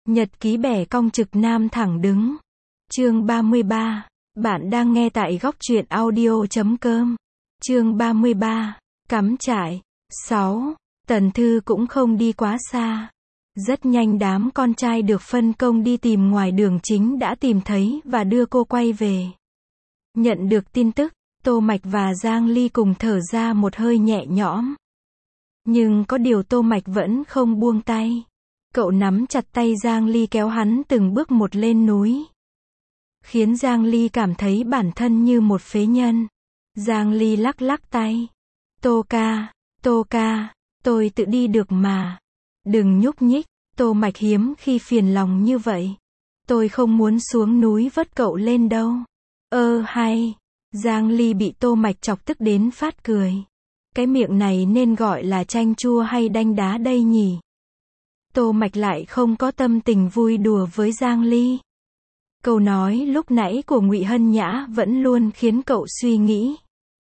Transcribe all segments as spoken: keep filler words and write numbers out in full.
Nhật ký bẻ cong trực nam thẳng đứng. Chương ba mươi ba. Bạn đang nghe tại góc truyện audio chấm com. Chương ba mươi ba. Cắm trại. sáu. Tần Thư cũng không đi quá xa. Rất nhanh đám con trai được phân công đi tìm ngoài đường chính đã tìm thấy và đưa cô quay về. Nhận được tin tức, Tô Mạch và Giang Ly cùng thở ra một hơi nhẹ nhõm. Nhưng có điều Tô Mạch vẫn không buông tay. Cậu nắm chặt tay Giang Ly kéo hắn từng bước một lên núi. Khiến Giang Ly cảm thấy bản thân như một phế nhân. Giang Ly lắc lắc tay. Tô ca, Tô ca, tôi tự đi được mà. Đừng nhúc nhích, Tô Mạch hiếm khi phiền lòng như vậy. Tôi không muốn xuống núi vớt cậu lên đâu. Ơ hay, Giang Ly bị Tô Mạch chọc tức đến phát cười. Cái miệng này nên gọi là chanh chua hay đanh đá đây nhỉ? Tô Mạch lại không có tâm tình vui đùa với Giang Ly. Câu nói lúc nãy của Ngụy Hân Nhã vẫn luôn khiến cậu suy nghĩ.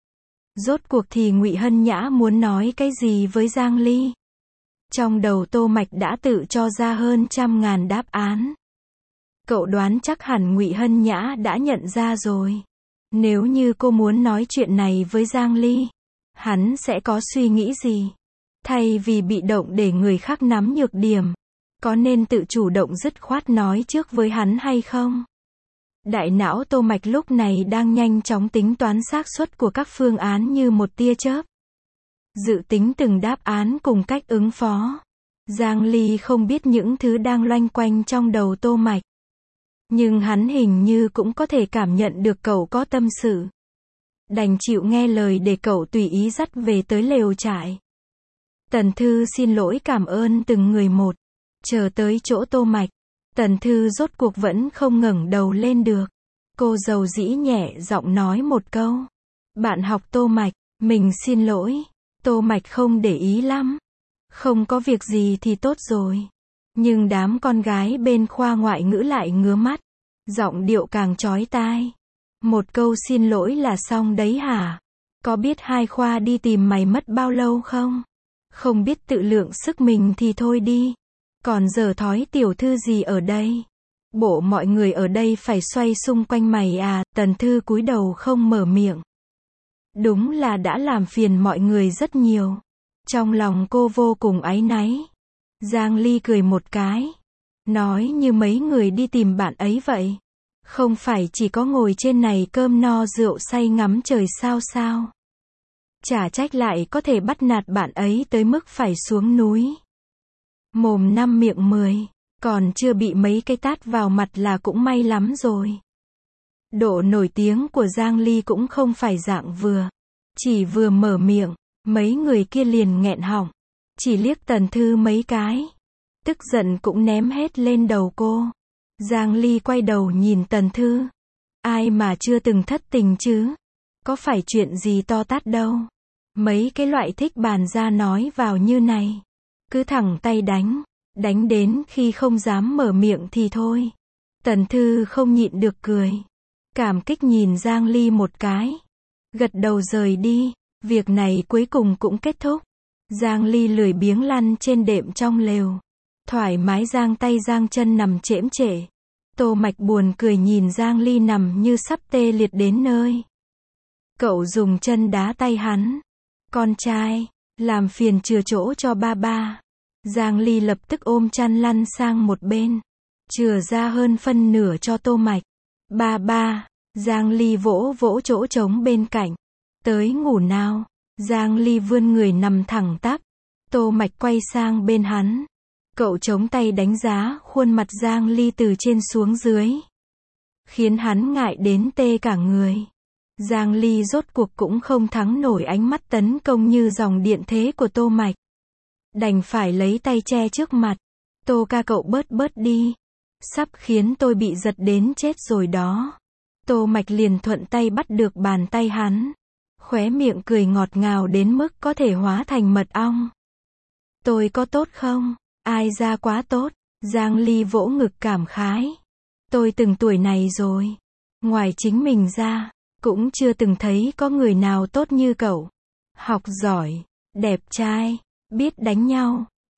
Rốt cuộc thì Ngụy Hân Nhã muốn nói cái gì với Giang Ly? Trong đầu Tô Mạch đã tự cho ra hơn trăm ngàn đáp án. Cậu đoán chắc hẳn Ngụy Hân Nhã đã nhận ra rồi. Nếu như cô muốn nói chuyện này với Giang Ly, hắn sẽ có suy nghĩ gì? Thay vì bị động để người khác nắm nhược điểm, có nên tự chủ động dứt khoát nói trước với hắn hay không? Đại não Tô Mạch lúc này đang nhanh chóng tính toán xác suất của các phương án như một tia chớp. Dự tính từng đáp án cùng cách ứng phó. Giang Ly không biết những thứ đang loanh quanh trong đầu Tô Mạch. Nhưng hắn hình như cũng có thể cảm nhận được cậu có tâm sự. Đành chịu nghe lời để cậu tùy ý dắt về tới lều trại. Tần Thư xin lỗi cảm ơn từng người một. Chờ tới chỗ Tô Mạch, Tần Thư rốt cuộc vẫn không ngẩng đầu lên được. Cô dầu dĩ nhẹ giọng nói một câu. Bạn học Tô Mạch, mình xin lỗi. Tô Mạch không để ý lắm. Không có việc gì thì tốt rồi. Nhưng đám con gái bên khoa ngoại ngữ lại ngứa mắt. Giọng điệu càng chói tai. Một câu xin lỗi là xong đấy hả? Có biết hai khoa đi tìm mày mất bao lâu không? Không biết tự lượng sức mình thì thôi đi. Còn giờ thói tiểu thư gì ở đây? Bộ mọi người ở đây phải xoay xung quanh mày à? Tần Thư cúi đầu không mở miệng. Đúng là đã làm phiền mọi người rất nhiều. Trong lòng cô vô cùng áy náy. Giang Ly cười một cái. Nói như mấy người đi tìm bạn ấy vậy. Không phải chỉ có ngồi trên này cơm no rượu say ngắm trời sao sao? Chả trách lại có thể bắt nạt bạn ấy tới mức phải xuống núi. Mồm năm miệng mười, còn chưa bị mấy cái tát vào mặt là cũng may lắm rồi. Độ nổi tiếng của Giang Ly cũng không phải dạng vừa. Chỉ vừa mở miệng, mấy người kia liền nghẹn họng. Chỉ liếc Tần Thư mấy cái. Tức giận cũng ném hết lên đầu cô. Giang Ly quay đầu nhìn Tần Thư. Ai mà chưa từng thất tình chứ? Có phải chuyện gì to tát đâu. Mấy cái loại thích bàn ra nói vào như này. Cứ thẳng tay đánh. Đánh đến khi không dám mở miệng thì thôi. Tần Thư không nhịn được cười. Cảm kích nhìn Giang Ly một cái. Gật đầu rời đi. Việc này cuối cùng cũng kết thúc. Giang Ly lười biếng lăn trên đệm trong lều. Thoải mái giang tay giang chân nằm chễm chệ. Tô Mạch buồn cười nhìn Giang Ly nằm như sắp tê liệt đến nơi. Cậu dùng chân đá tay hắn. Con trai, làm phiền chừa chỗ cho ba ba. Giang Ly lập tức ôm chăn lăn sang một bên. Chừa ra hơn phân nửa cho Tô Mạch. Ba ba, Giang Ly vỗ vỗ chỗ trống bên cạnh. Tới ngủ nào. Giang Ly vươn người nằm thẳng tắp. Tô Mạch quay sang bên hắn. Cậu chống tay đánh giá khuôn mặt Giang Ly từ trên xuống dưới. Khiến hắn ngại đến tê cả người. Giang Ly rốt cuộc cũng không thắng nổi ánh mắt tấn công như dòng điện thế của Tô Mạch. Đành phải lấy tay che trước mặt. Tô ca cậu bớt bớt đi. Sắp khiến tôi bị giật đến chết rồi đó. Tô Mạch liền thuận tay bắt được bàn tay hắn. Khóe miệng cười ngọt ngào đến mức có thể hóa thành mật ong. Tôi có tốt không? Ai ra quá tốt. Giang Ly vỗ ngực cảm khái. Tôi từng tuổi này rồi. Ngoài chính mình ra, cũng chưa từng thấy có người nào tốt như cậu. Học giỏi, đẹp trai, biết đánh nhau,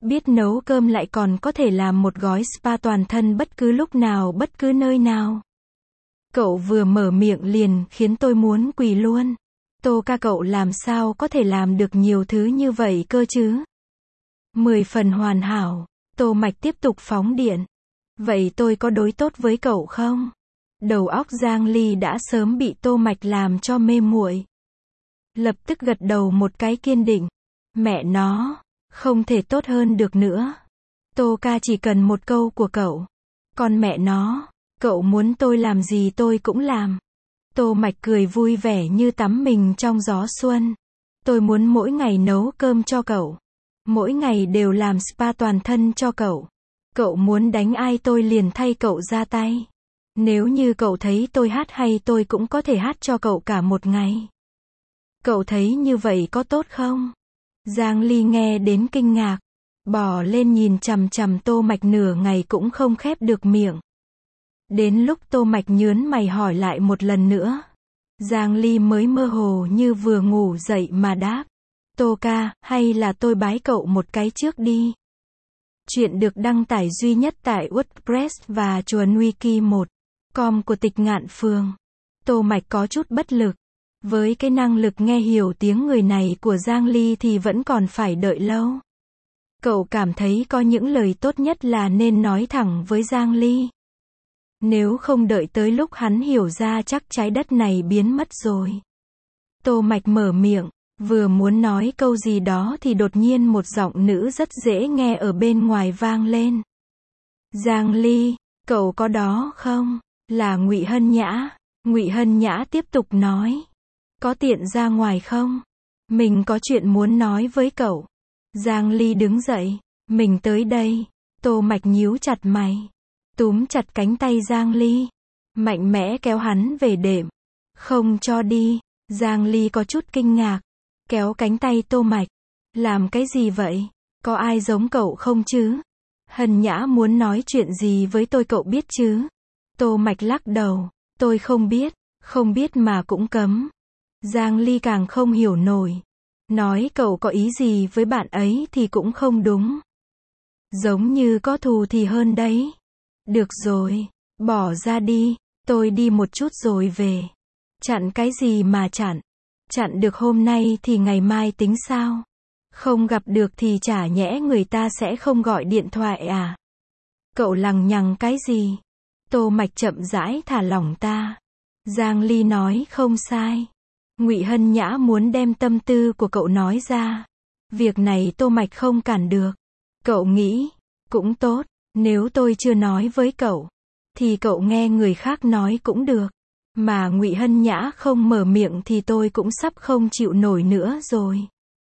Biết nấu cơm lại còn có thể làm một gói spa toàn thân bất cứ lúc nào bất cứ nơi nào. Cậu vừa mở miệng liền khiến tôi muốn quỳ luôn. Tô ca cậu làm sao có thể làm được nhiều thứ như vậy cơ chứ? Mười phần hoàn hảo. Tô Mạch tiếp tục phóng điện. Vậy tôi có đối tốt với cậu không? Đầu óc Giang Ly đã sớm bị Tô Mạch làm cho mê muội. Lập tức gật đầu một cái kiên định. Mẹ nó, không thể tốt hơn được nữa. Tô ca chỉ cần một câu của cậu. Còn mẹ nó, cậu muốn tôi làm gì tôi cũng làm. Tô Mạch cười vui vẻ như tắm mình trong gió xuân. Tôi muốn mỗi ngày nấu cơm cho cậu. Mỗi ngày đều làm spa toàn thân cho cậu. Cậu muốn đánh ai tôi liền thay cậu ra tay. Nếu như cậu thấy tôi hát hay tôi cũng có thể hát cho cậu cả một ngày. Cậu thấy như vậy có tốt không? Giang Ly nghe đến kinh ngạc. Bò lên nhìn chằm chằm Tô Mạch nửa ngày cũng không khép được miệng. Đến lúc Tô Mạch nhớn mày hỏi lại một lần nữa. Giang Ly mới mơ hồ như vừa ngủ dậy mà đáp. Tô ca, hay là tôi bái cậu một cái trước đi. Chuyện được đăng tải duy nhất tại WordPress và chuồn wiki một chấm com của Tịch Ngạn Phường. Tô Mạch có chút bất lực. Với cái năng lực nghe hiểu tiếng người này của Giang Ly thì vẫn còn phải đợi lâu. Cậu cảm thấy có những lời tốt nhất là nên nói thẳng với Giang Ly. Nếu không đợi tới lúc hắn hiểu ra chắc trái đất này biến mất rồi. Tô Mạch mở miệng, vừa muốn nói câu gì đó thì đột nhiên một giọng nữ rất dễ nghe ở bên ngoài vang lên. Giang Ly, cậu có đó không? Là Ngụy Hân Nhã. Ngụy Hân Nhã tiếp tục nói. Có tiện ra ngoài không? Mình có chuyện muốn nói với cậu. Giang Ly đứng dậy. Mình tới đây. Tô Mạch nhíu chặt mày. Túm chặt cánh tay Giang Ly. Mạnh mẽ kéo hắn về đệm. Không cho đi. Giang Ly có chút kinh ngạc. Kéo cánh tay Tô Mạch. Làm cái gì vậy? Có ai giống cậu không chứ? Hân Nhã muốn nói chuyện gì với tôi cậu biết chứ? Tô Mạch lắc đầu. Tôi không biết. Không biết mà cũng cấm. Giang Ly càng không hiểu nổi. Nói cậu có ý gì với bạn ấy thì cũng không đúng. Giống như có thù thì hơn đấy. Được rồi. Bỏ ra đi. Tôi đi một chút rồi về. Chặn cái gì mà chặn? Chặn được hôm nay thì ngày mai tính sao? Không gặp được thì chả nhẽ người ta sẽ không gọi điện thoại à? Cậu lằng nhằng cái gì? Tô Mạch chậm rãi thả lỏng ta. Giang Ly nói không sai. Ngụy Hân Nhã muốn đem tâm tư của cậu nói ra. Việc này Tô Mạch không cản được. Cậu nghĩ, cũng tốt, nếu tôi chưa nói với cậu, thì cậu nghe người khác nói cũng được. Mà Ngụy Hân Nhã không mở miệng thì tôi cũng sắp không chịu nổi nữa rồi.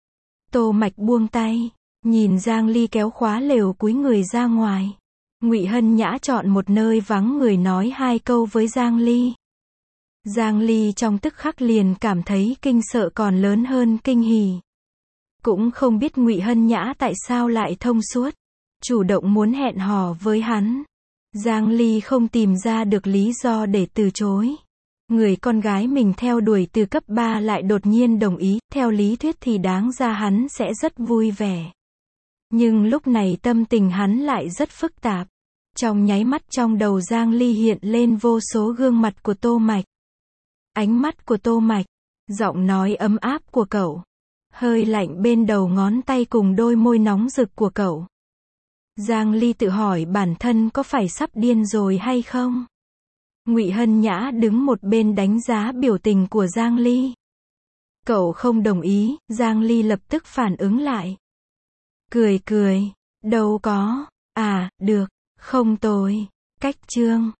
Tô Mạch buông tay, nhìn Giang Ly kéo khóa lều cúi người ra ngoài. Ngụy Hân Nhã chọn một nơi vắng người nói hai câu với Giang Ly. Giang Ly trong tức khắc liền cảm thấy kinh sợ còn lớn hơn kinh hỉ. Cũng không biết Ngụy Hân Nhã tại sao lại thông suốt, chủ động muốn hẹn hò với hắn. Giang Ly không tìm ra được lý do để từ chối. Người con gái mình theo đuổi từ cấp ba lại đột nhiên đồng ý, theo lý thuyết thì đáng ra hắn sẽ rất vui vẻ. Nhưng lúc này tâm tình hắn lại rất phức tạp. Trong nháy mắt trong đầu Giang Ly hiện lên vô số gương mặt của Tô Mạch. Ánh mắt của Tô Mạch, giọng nói ấm áp của cậu, hơi lạnh bên đầu ngón tay cùng đôi môi nóng rực của cậu. Giang Ly tự hỏi bản thân có phải sắp điên rồi hay không? Ngụy Hân Nhã đứng một bên đánh giá biểu tình của Giang Ly. Cậu không đồng ý, Giang Ly lập tức phản ứng lại. Cười cười, đâu có, à, được, không tồi, cách chương.